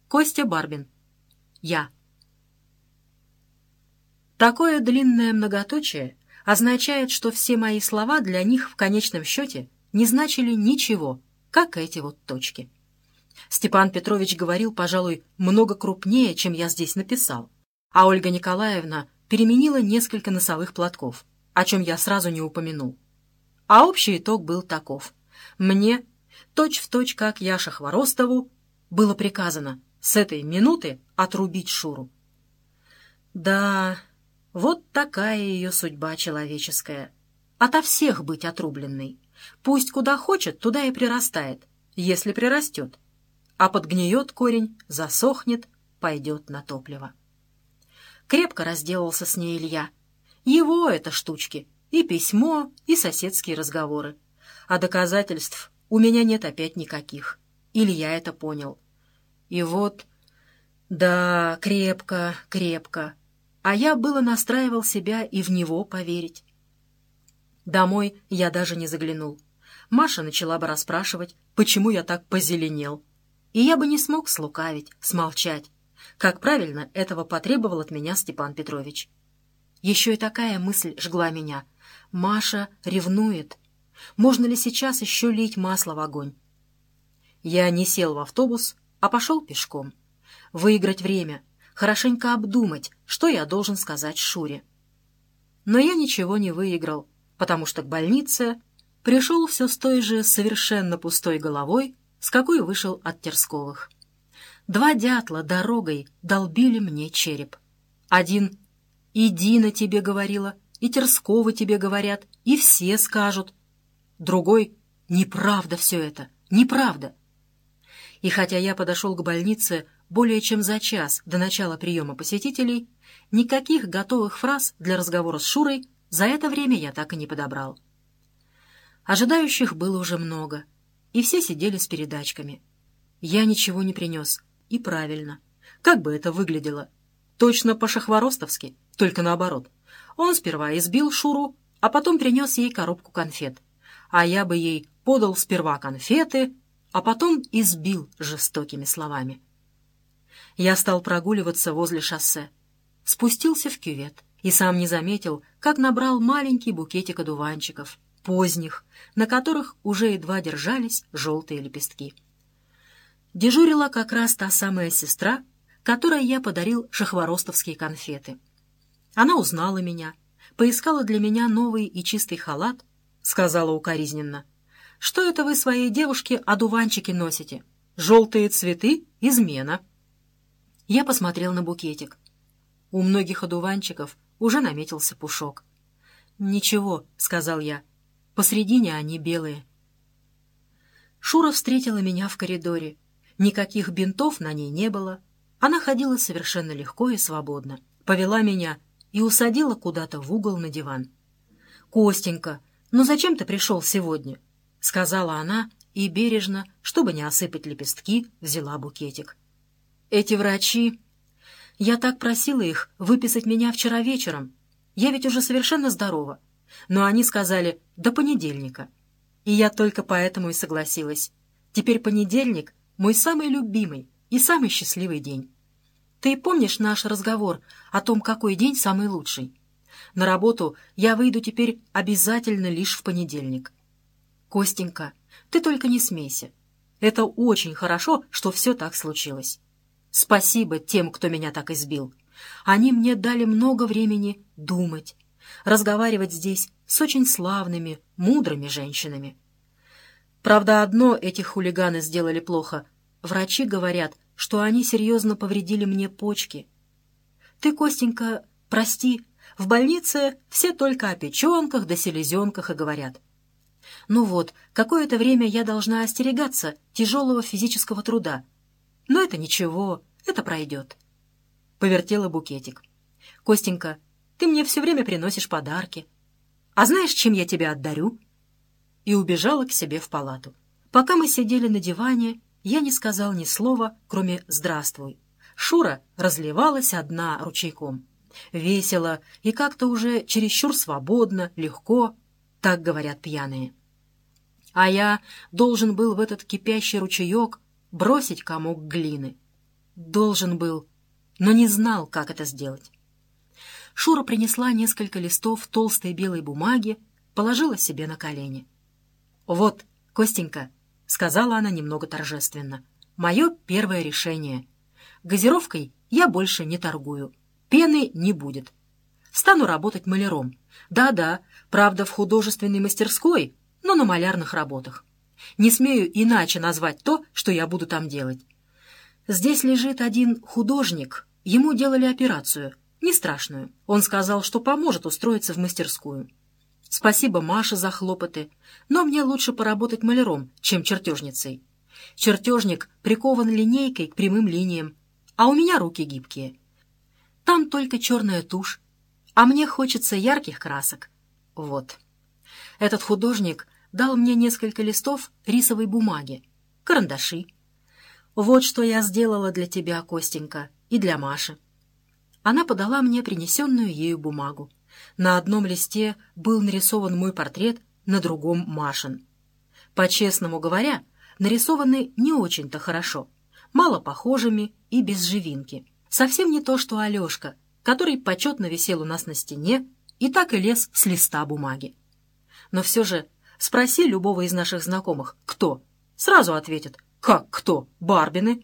Костя Барбин. Я. Такое длинное многоточие означает, что все мои слова для них в конечном счете не значили ничего, как эти вот точки. Степан Петрович говорил, пожалуй, много крупнее, чем я здесь написал, а Ольга Николаевна переменила несколько носовых платков, о чем я сразу не упомянул. А общий итог был таков. Мне, точь-в-точь, как Яше Хворостову, было приказано с этой минуты отрубить Шуру. Да, вот такая ее судьба человеческая. Ото всех быть отрубленной. Пусть куда хочет, туда и прирастает, если прирастет. А подгниет корень, засохнет, пойдет на топливо. Крепко разделался с ней Илья. Его это штучки. И письмо, и соседские разговоры. А доказательств у меня нет опять никаких. Илья это понял. И вот... Да, крепко, крепко. А я было настраивал себя и в него поверить. Домой я даже не заглянул. Маша начала бы расспрашивать, почему я так позеленел. И я бы не смог слукавить, смолчать. Как правильно этого потребовал от меня Степан Петрович. Еще и такая мысль жгла меня. Маша ревнует. Можно ли сейчас еще лить масло в огонь? Я не сел в автобус, а пошел пешком. Выиграть время, хорошенько обдумать, что я должен сказать Шуре. Но я ничего не выиграл, потому что к больнице пришел все с той же совершенно пустой головой, с какой вышел от Терсковых. 2 дятла дорогой долбили мне череп. Один «И Дина тебе говорила», и Терсковы тебе говорят, и все скажут. Другой «Неправда все это, неправда». И хотя я подошел к больнице более чем за час до начала приема посетителей, никаких готовых фраз для разговора с Шурой за это время я так и не подобрал. Ожидающих было уже много, и все сидели с передачками. Я ничего не принес, и правильно. Как бы это выглядело? Точно по-шахворостовски, только наоборот. Он сперва избил Шуру, а потом принес ей коробку конфет. А я бы ей подал сперва конфеты, а потом избил жестокими словами. Я стал прогуливаться возле шоссе, спустился в кювет и сам не заметил, как набрал маленький букетик одуванчиков, поздних, на которых уже едва держались желтые лепестки. Дежурила как раз та самая сестра, которой я подарил шахворостовские конфеты. Она узнала меня, поискала для меня новый и чистый халат, сказала укоризненно: «Что это вы своей девушке одуванчики носите? Желтые цветы — измена». Я посмотрел на букетик. У многих одуванчиков уже наметился пушок. «Ничего», — сказал я, — «посредине они белые». Шура встретила меня в коридоре. Никаких бинтов на ней не было. Она ходила совершенно легко и свободно. Повела меня и усадила куда-то в угол на диван. «Костенька, ну зачем ты пришел сегодня?» — сказала она и бережно, чтобы не осыпать лепестки, взяла букетик. «Эти врачи... Я так просила их выписать меня вчера вечером. Я ведь уже совершенно здорова. Но они сказали до понедельника. И я только поэтому и согласилась. Теперь понедельник — мой самый любимый и самый счастливый день. Ты помнишь наш разговор о том, какой день самый лучший? На работу я выйду теперь обязательно лишь в понедельник. Костенька, ты только не смейся. Это очень хорошо, что все так случилось. Спасибо тем, кто меня так избил. Они мне дали много времени думать, разговаривать здесь с очень славными, мудрыми женщинами. Правда, одно эти хулиганы сделали плохо. Врачи говорят, что они серьезно повредили мне почки. Ты, Костенька, прости, в больнице все только о печенках да селезенках и говорят. Ну вот, какое-то время я должна остерегаться тяжелого физического труда. Но это ничего, это пройдет. Повертела букетик. Костенька, ты мне все время приносишь подарки. А знаешь, чем я тебя отдарю? И убежала к себе в палату. Пока мы сидели на диване, я не сказал ни слова, кроме «здравствуй». Шура разливалась одна ручейком. Весело и как-то уже чересчур свободно, легко, так говорят пьяные. А я должен был в этот кипящий ручеек бросить комок глины. Должен был, но не знал, как это сделать. Шура принесла несколько листов толстой белой бумаги, положила себе на колени. «Вот, Костенька», — сказала она немного торжественно, — «мое первое решение. Газировкой я больше не торгую, пены не будет. Стану работать маляром. Да-да, правда, в художественной мастерской, но на малярных работах. Не смею иначе назвать то, что я буду там делать. Здесь лежит один художник, ему делали операцию, не страшную. Он сказал, что поможет устроиться в мастерскую. Спасибо Маше за хлопоты, но мне лучше поработать маляром, чем чертежницей. Чертежник прикован линейкой к прямым линиям, а у меня руки гибкие. Там только черная тушь, а мне хочется ярких красок. Вот. Этот художник дал мне несколько листов рисовой бумаги, карандаши. Вот что я сделала для тебя, Костенька, и для Маши. Она подала мне принесенную ею бумагу. На одном листе был нарисован мой портрет, на другом — Машин. По-честному говоря, нарисованы не очень-то хорошо, мало похожими и без живинки. Совсем не то, что Алешка, который почетно висел у нас на стене и так и лез с листа бумаги. Но все же спроси любого из наших знакомых, кто. Сразу ответят: «Как кто? Барбины».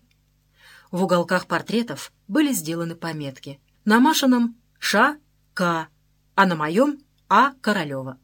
В уголках портретов были сделаны пометки. На Машином Ш. К., а на моем А. Королева.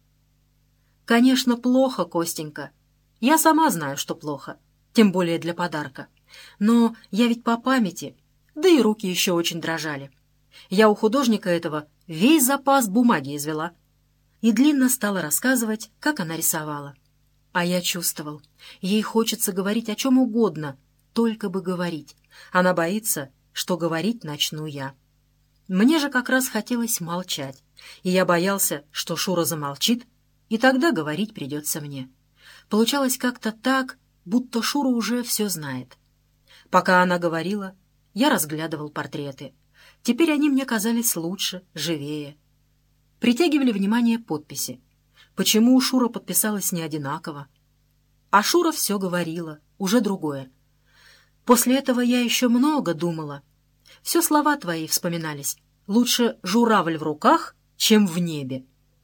Конечно, плохо, Костенька. Я сама знаю, что плохо, тем более для подарка. Но я ведь по памяти, да и руки еще очень дрожали. Я у художника этого весь запас бумаги извела. И длинно стала рассказывать, как она рисовала. А я чувствовал, ей хочется говорить о чем угодно, только бы говорить. Она боится, что говорить начну я. Мне же как раз хотелось молчать, и я боялся, что Шура замолчит, и тогда говорить придется мне. Получалось как-то так, будто Шура уже все знает. Пока она говорила, я разглядывал портреты. Теперь они мне казались лучше, живее. Притягивали внимание подписи. Почему у Шура подписалась не одинаково? А Шура все говорила, уже другое. После этого я еще много думала. Все слова твои вспоминались. Лучше журавль в руках, чем в небе.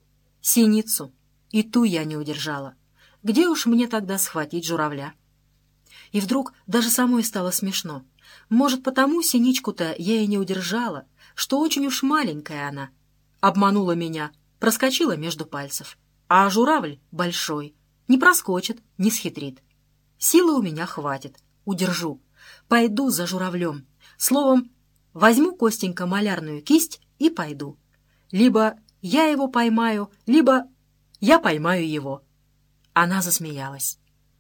Синицу. И ту я не удержала. Где уж мне тогда схватить журавля? И вдруг даже самой стало смешно. Может, потому синичку-то я и не удержала, что очень уж маленькая она. Обманула меня, проскочила между пальцев. А журавль большой, не проскочит, не схитрит. Силы у меня хватит, удержу. Пойду за журавлем. Словом, возьму, Костенька, малярную кисть и пойду. Либо я его поймаю, либо я поймаю его. Она засмеялась.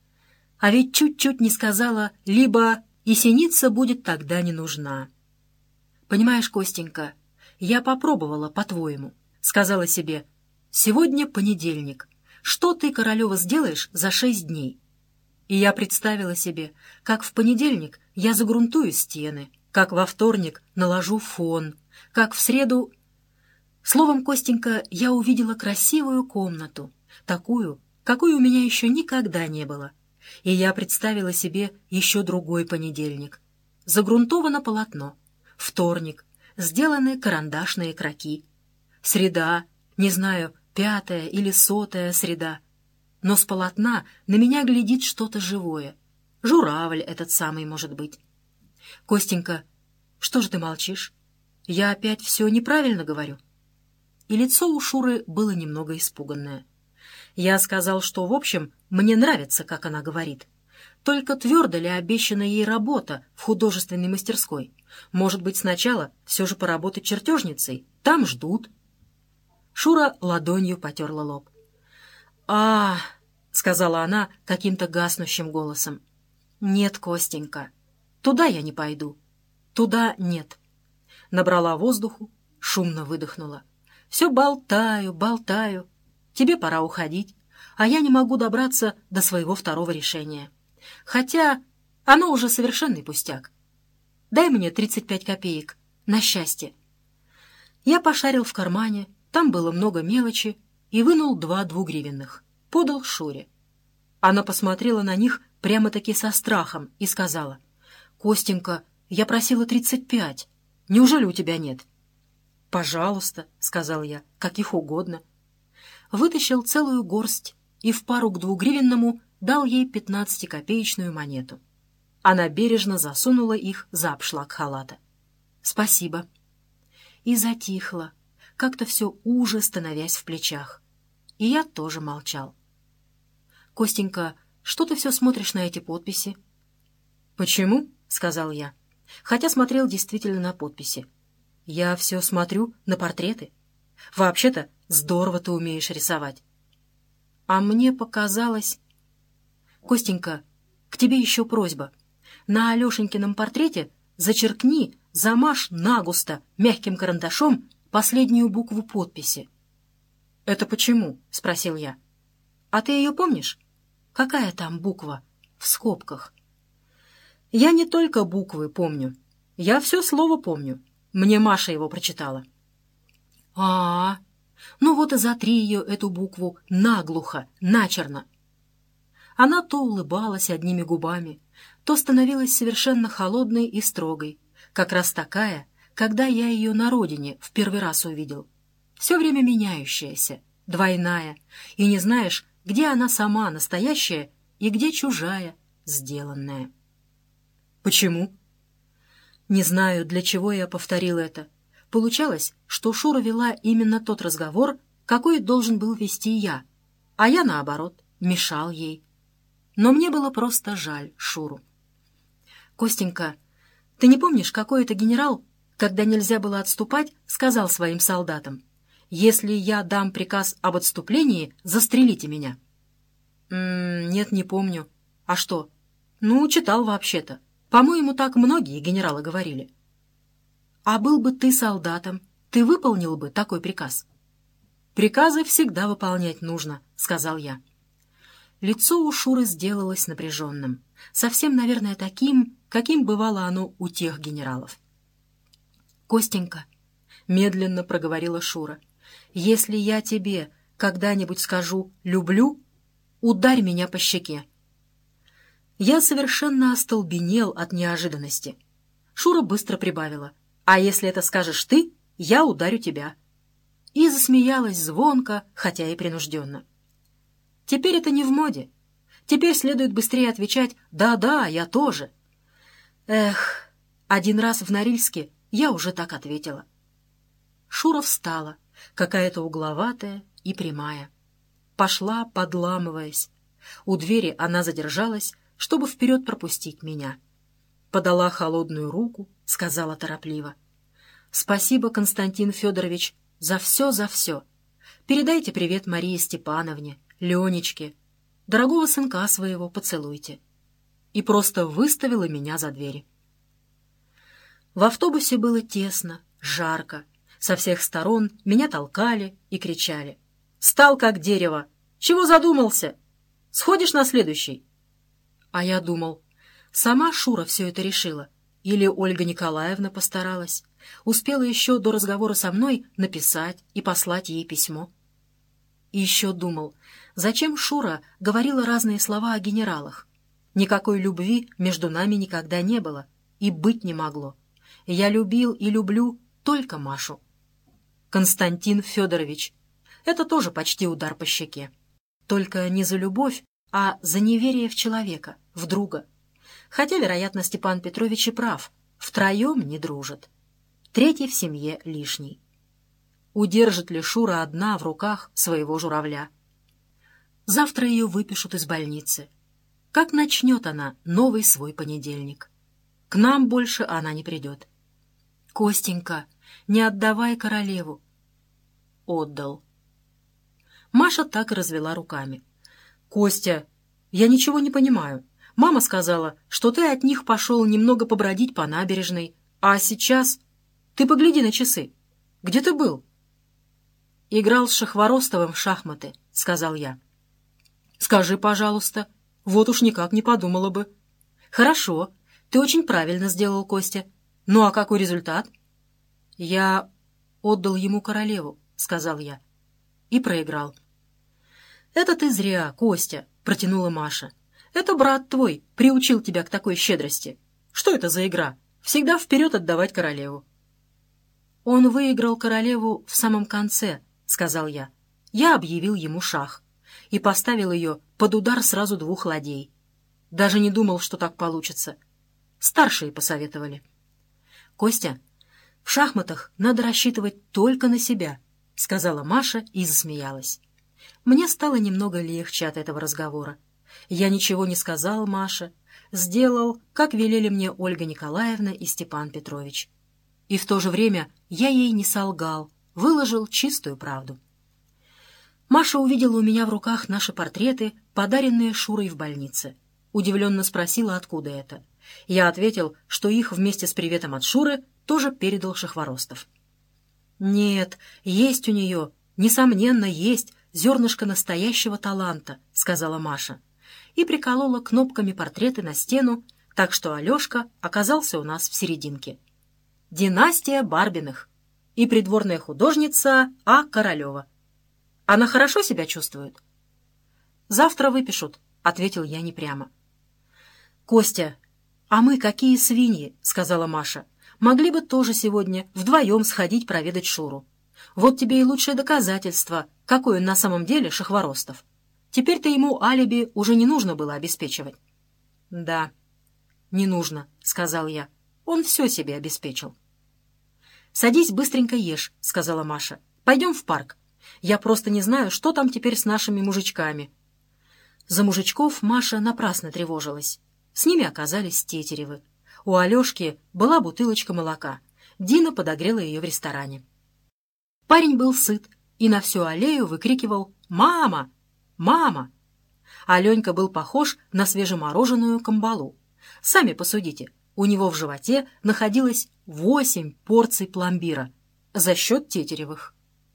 А ведь чуть-чуть не сказала, либо и синица будет тогда не нужна. Понимаешь, Костенька, я попробовала по-твоему. Сказала себе: сегодня понедельник. Что ты, Королева, сделаешь за 6 дней? И я представила себе, как в понедельник я загрунтую стены, как во вторник наложу фон, как в среду... Словом, Костенька, я увидела красивую комнату, такую, какой у меня еще никогда не было. И я представила себе еще другой понедельник. Загрунтовано полотно. Вторник. Сделаны карандашные кроки. Среда, не знаю, 5-я или 100-я среда. Но с полотна на меня глядит что-то живое. Журавль этот самый, может быть. Костенька, что же ты молчишь? Я опять все неправильно говорю? И лицо у Шуры было немного испуганное. Я сказал, что, в общем, мне нравится, как она говорит. Только твердо ли обещана ей работа в художественной мастерской? Может быть, сначала все же поработать чертежницей? Там ждут. Шура ладонью потерла лоб. «А, — сказала она каким-то гаснущим голосом, — нет, Костенька, туда я не пойду. Туда нет». Набрала воздуху, шумно выдохнула. «Все болтаю, болтаю. Тебе пора уходить, а я не могу добраться до своего второго решения. Хотя оно уже совершенный пустяк. Дай мне 35 копеек на счастье». Я пошарил в кармане, там было много мелочи, и вынул 2 двугривенных. Подал Шуре. Она посмотрела на них прямо-таки со страхом и сказала: «Костенька, Я просила 35. Неужели у тебя нет?» «Пожалуйста», — сказал я, — «каких угодно». Вытащил целую горсть и в пару к 2-гривенному дал ей 15-копеечную монету. Она бережно засунула их за обшлаг халата. «Спасибо». И затихла, как-то все уже становясь в плечах. И я тоже молчал. «Костенька, что ты все смотришь на эти подписи?» «Почему?» — сказал я, хотя смотрел действительно на подписи. «Я все смотрю на портреты. Вообще-то здорово ты умеешь рисовать». А мне показалось... «Костенька, к тебе еще просьба. На Алешенькином портрете зачеркни, замажь нагусто мягким карандашом последнюю букву подписи». «Это почему?» — спросил я. «А ты ее помнишь? Какая там буква в скобках?» «Я не только буквы помню. Я все слово помню. Мне Маша его прочитала». «А-а-а! Ну вот и затри ее, эту букву, наглухо, начерно». Она то улыбалась одними губами, то становилась совершенно холодной и строгой, как раз такая, когда я ее на родине в первый раз увидел. Все время меняющаяся, двойная, и не знаешь, где она сама настоящая и где чужая, сделанная. «Почему?» Не знаю, для чего я повторил это. Получалось, что Шура вела именно тот разговор, какой должен был вести я, а я, наоборот, мешал ей. Но мне было просто жаль Шуру. «Костенька, ты не помнишь, какой-то генерал, когда нельзя было отступать, сказал своим солдатам: «Если я дам приказ об отступлении, застрелите меня»?» «Нет, не помню. А что?» «Ну, читал вообще-то. По-моему, так многие генералы говорили». «А был бы ты солдатом, ты выполнил бы такой приказ?» «Приказы всегда выполнять нужно», — сказал я. Лицо у Шуры сделалось напряженным, совсем, наверное, таким, каким бывало оно у тех генералов. «Костенька», — медленно проговорила Шура, — «если я тебе когда-нибудь скажу «люблю», ударь меня по щеке». Я совершенно остолбенел от неожиданности. Шура быстро прибавила: «А если это скажешь ты, я ударю тебя». И засмеялась звонко, хотя и принужденно. Теперь это не в моде. Теперь следует быстрее отвечать «да-да, я тоже». Эх, один раз в Норильске я уже так ответила. Шура встала, какая-то угловатая и прямая. Пошла, подламываясь. У двери она задержалась, чтобы вперед пропустить меня. Подала холодную руку, сказала торопливо: «Спасибо, Константин Федорович, за все, за все. Передайте привет Марии Степановне, Ленечке. Дорогого сынка своего поцелуйте». И просто выставила меня за двери. В автобусе было тесно, жарко. Со всех сторон меня толкали и кричали: «Стал как дерево! Чего задумался? Сходишь на следующий?» А я думал, сама Шура все это решила, или Ольга Николаевна постаралась, успела еще до разговора со мной написать и послать ей письмо. И еще думал, зачем Шура говорила разные слова о генералах. Никакой любви между нами никогда не было и быть не могло. Я любил и люблю только Машу. Константин Федорович — это тоже почти удар по щеке. Только не за любовь, а за неверие в человека, в друга. Хотя, вероятно, Степан Петрович и прав. Втроем не дружат. Третий в семье лишний. Удержит ли Шура одна в руках своего журавля? Завтра ее выпишут из больницы. Как начнет она новый свой понедельник? К нам больше она не придет. «Костенька, не отдавай королеву». Отдал. Маша так и развела руками. «Костя, я ничего не понимаю. Мама сказала, что ты от них пошел немного побродить по набережной, а сейчас... Ты погляди на часы. Где ты был?» «Играл с Шахворостовым в шахматы», — сказал я. «Скажи, пожалуйста. Вот уж никак не подумала бы». «Хорошо. Ты очень правильно сделал, Костя. Ну а какой результат?» «Я отдал ему королеву», — сказал я. И проиграл. «Это ты зря, Костя», — протянула Маша. «Это брат твой приучил тебя к такой щедрости. Что это за игра? Всегда вперед отдавать королеву». «Он выиграл королеву в самом конце», — сказал я. «Я объявил ему шах и поставил ее под удар сразу 2 ладей. Даже не думал, что так получится. Старшие посоветовали». «Костя, в шахматах надо рассчитывать только на себя», — сказала Маша и засмеялась. Мне стало немного легче от этого разговора. Я ничего не сказал Маше, сделал, как велели мне Ольга Николаевна и Степан Петрович. И в то же время я ей не солгал, выложил чистую правду. Маша увидела у меня в руках наши портреты, подаренные Шурой в больнице. Удивленно спросила, откуда это. Я ответил, что их вместе с приветом от Шуры тоже передал Шахворостов. «Нет, есть у нее, несомненно, есть зернышко настоящего таланта», — сказала Маша. И приколола кнопками портреты на стену, так что Алешка оказался у нас в серединке. «Династия Барбиных» и придворная художница А. Королева. Она хорошо себя чувствует? «Завтра выпишут», — ответил я непрямо. «Костя, а мы какие свиньи», — сказала Маша. «Могли бы тоже сегодня вдвоем сходить проведать Шуру. Вот тебе и лучшее доказательство, какой он на самом деле Шахворостов. Теперь-то ему алиби уже не нужно было обеспечивать». «Да, не нужно», — сказал я. «Он все себе обеспечил». «Садись, быстренько ешь», — сказала Маша. «Пойдем в парк. Я просто не знаю, что там теперь с нашими мужичками». За мужичков Маша напрасно тревожилась. С ними оказались Тетеревы. У Алешки была бутылочка молока. Дина подогрела ее в ресторане. Парень был сыт и на всю аллею выкрикивал «Мама! Мама!». Аленька был похож на свежемороженую камбалу. Сами посудите, у него в животе находилось 8 порций пломбира за счет Тетеревых.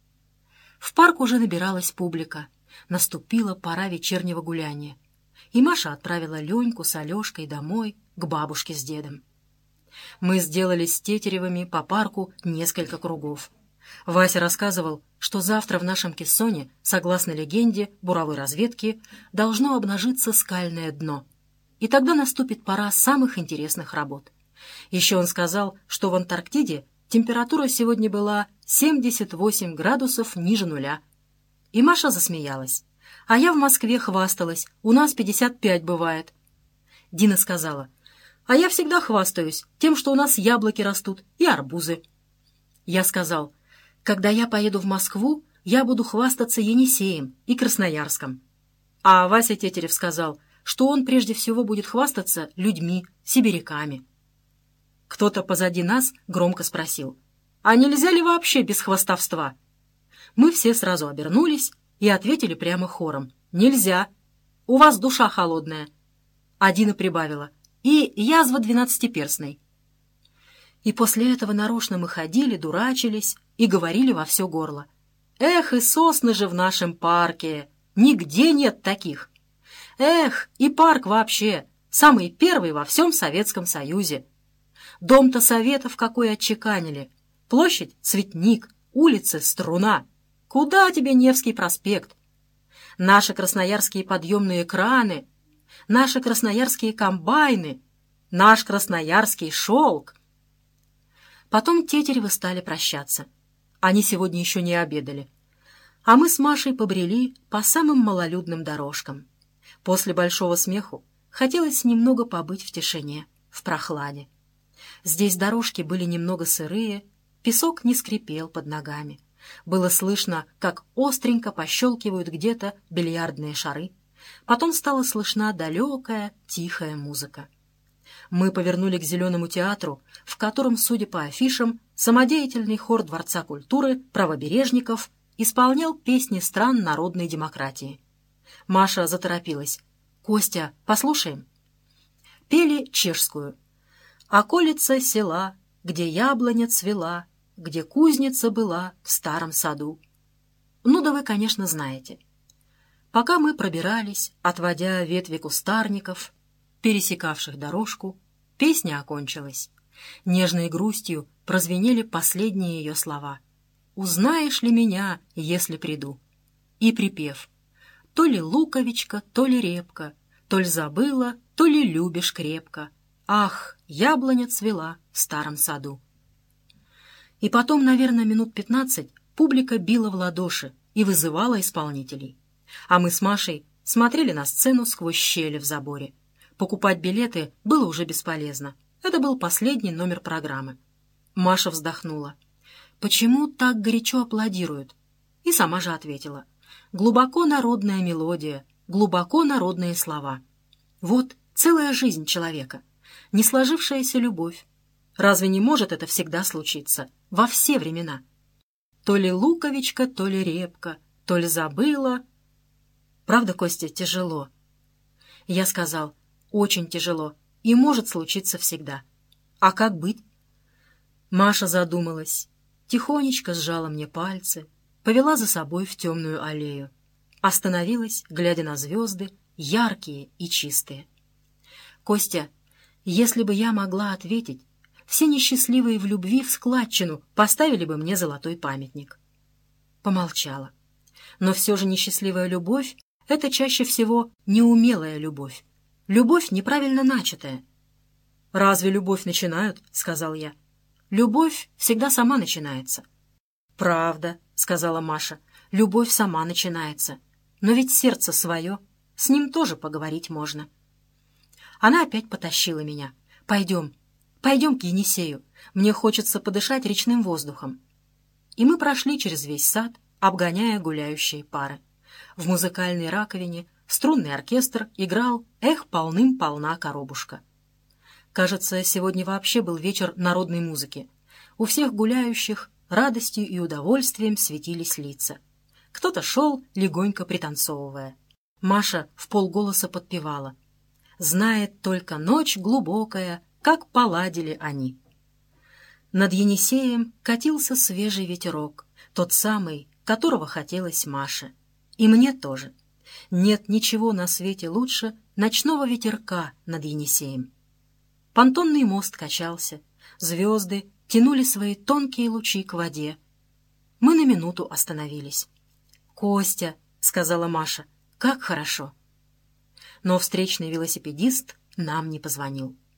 В парк уже набиралась публика. Наступила пора вечернего гуляния. И Маша отправила Леньку с Алешкой домой к бабушке с дедом. Мы сделали с Тетеревыми по парку несколько кругов. Вася рассказывал, что завтра в нашем кессоне, согласно легенде буровой разведки, должно обнажиться скальное дно. И тогда наступит пора самых интересных работ. Еще он сказал, что в Антарктиде температура сегодня была 78 градусов ниже нуля. И Маша засмеялась. А я в Москве хвасталась, у нас 55 бывает. Дина сказала, а я всегда хвастаюсь тем, что у нас яблоки растут и арбузы. Я сказал, когда я поеду в Москву, я буду хвастаться Енисеем и Красноярском. А Вася Тетерев сказал, что он прежде всего будет хвастаться людьми, сибиряками. Кто-то позади нас громко спросил, а нельзя ли вообще без хвастовства? Мы все сразу обернулись и ответили прямо хором, нельзя, у вас душа холодная. А Дина прибавила, и язва 12-перстной. И после этого нарочно мы ходили, дурачились и говорили во все горло. Эх, и сосны же в нашем парке! Нигде нет таких! Эх, и парк вообще! Самый первый во всем Советском Союзе! Дом-то Советов какой отчеканили! Площадь — цветник, улицы — струна! Куда тебе Невский проспект? Наши красноярские подъемные краны, наши красноярские комбайны, наш красноярский шелк. Потом Тетеревы стали прощаться. Они сегодня еще не обедали. А мы с Машей побрели по самым малолюдным дорожкам. После большого смеху хотелось немного побыть в тишине, в прохладе. Здесь дорожки были немного сырые, песок не скрипел под ногами. Было слышно, как остренько пощелкивают где-то бильярдные шары. Потом стала слышна далекая, тихая музыка. Мы повернули к Зеленому театру, в котором, судя по афишам, самодеятельный хор Дворца культуры правобережников исполнял песни стран народной демократии. Маша заторопилась. «Костя, послушаем?» Пели чешскую. «Околица села, где яблоня цвела, где кузница была в старом саду». Ну да вы, конечно, знаете. Пока мы пробирались, отводя ветви кустарников, пересекавших дорожку, песня окончилась. Нежной грустью прозвенели последние ее слова. «Узнаешь ли меня, если приду?» И припев. «То ли луковичка, то ли репка, то ли забыла, то ли любишь крепко, Ах, яблоня цвела в старом саду. И потом, наверное, минут 15 публика била в ладоши и вызывала исполнителей. А мы с Машей смотрели на сцену сквозь щели в заборе. Покупать билеты было уже бесполезно. Это был последний номер программы. Маша вздохнула. «Почему так горячо аплодируют?» И сама же ответила. «Глубоко народная мелодия, глубоко народные слова. Вот целая жизнь человека, не сложившаяся любовь. Разве не может это всегда случиться, во все времена? То ли луковичка, то ли репка, то ли забыла. Правда, Костя, тяжело?» Я сказал, очень тяжело, и может случиться всегда. А как быть? Маша задумалась, тихонечко сжала мне пальцы, повела за собой в темную аллею. Остановилась, глядя на звезды, яркие и чистые. «Костя, если бы я могла ответить, все несчастливые в любви в складчину поставили бы мне золотой памятник». Помолчала. Но все же несчастливая любовь — это чаще всего неумелая любовь. Любовь неправильно начатая. «Разве любовь начинают?» — сказал я. «Любовь всегда сама начинается». «Правда», — сказала Маша, — «любовь сама начинается. Но ведь сердце свое, с ним тоже поговорить можно». Она опять потащила меня. «Пойдем, пойдем к Енисею. Мне хочется подышать речным воздухом». И мы прошли через весь сад, обгоняя гуляющие пары. В музыкальной раковине струнный оркестр играл «Эх, полным-полна коробушка». Кажется, сегодня вообще был вечер народной музыки. У всех гуляющих радостью и удовольствием светились лица. Кто-то шел, легонько пританцовывая. Маша вполголоса подпевала. «Знает только ночь глубокая, как поладили они». Над Енисеем катился свежий ветерок, тот самый, которого хотелось Маше. И мне тоже. Нет ничего на свете лучше ночного ветерка над Енисеем. Понтонный мост качался, звезды тянули свои тонкие лучи к воде. Мы на минуту остановились. «Костя», — сказала Маша, — «как хорошо». Но встречный велосипедист нам не позвонил.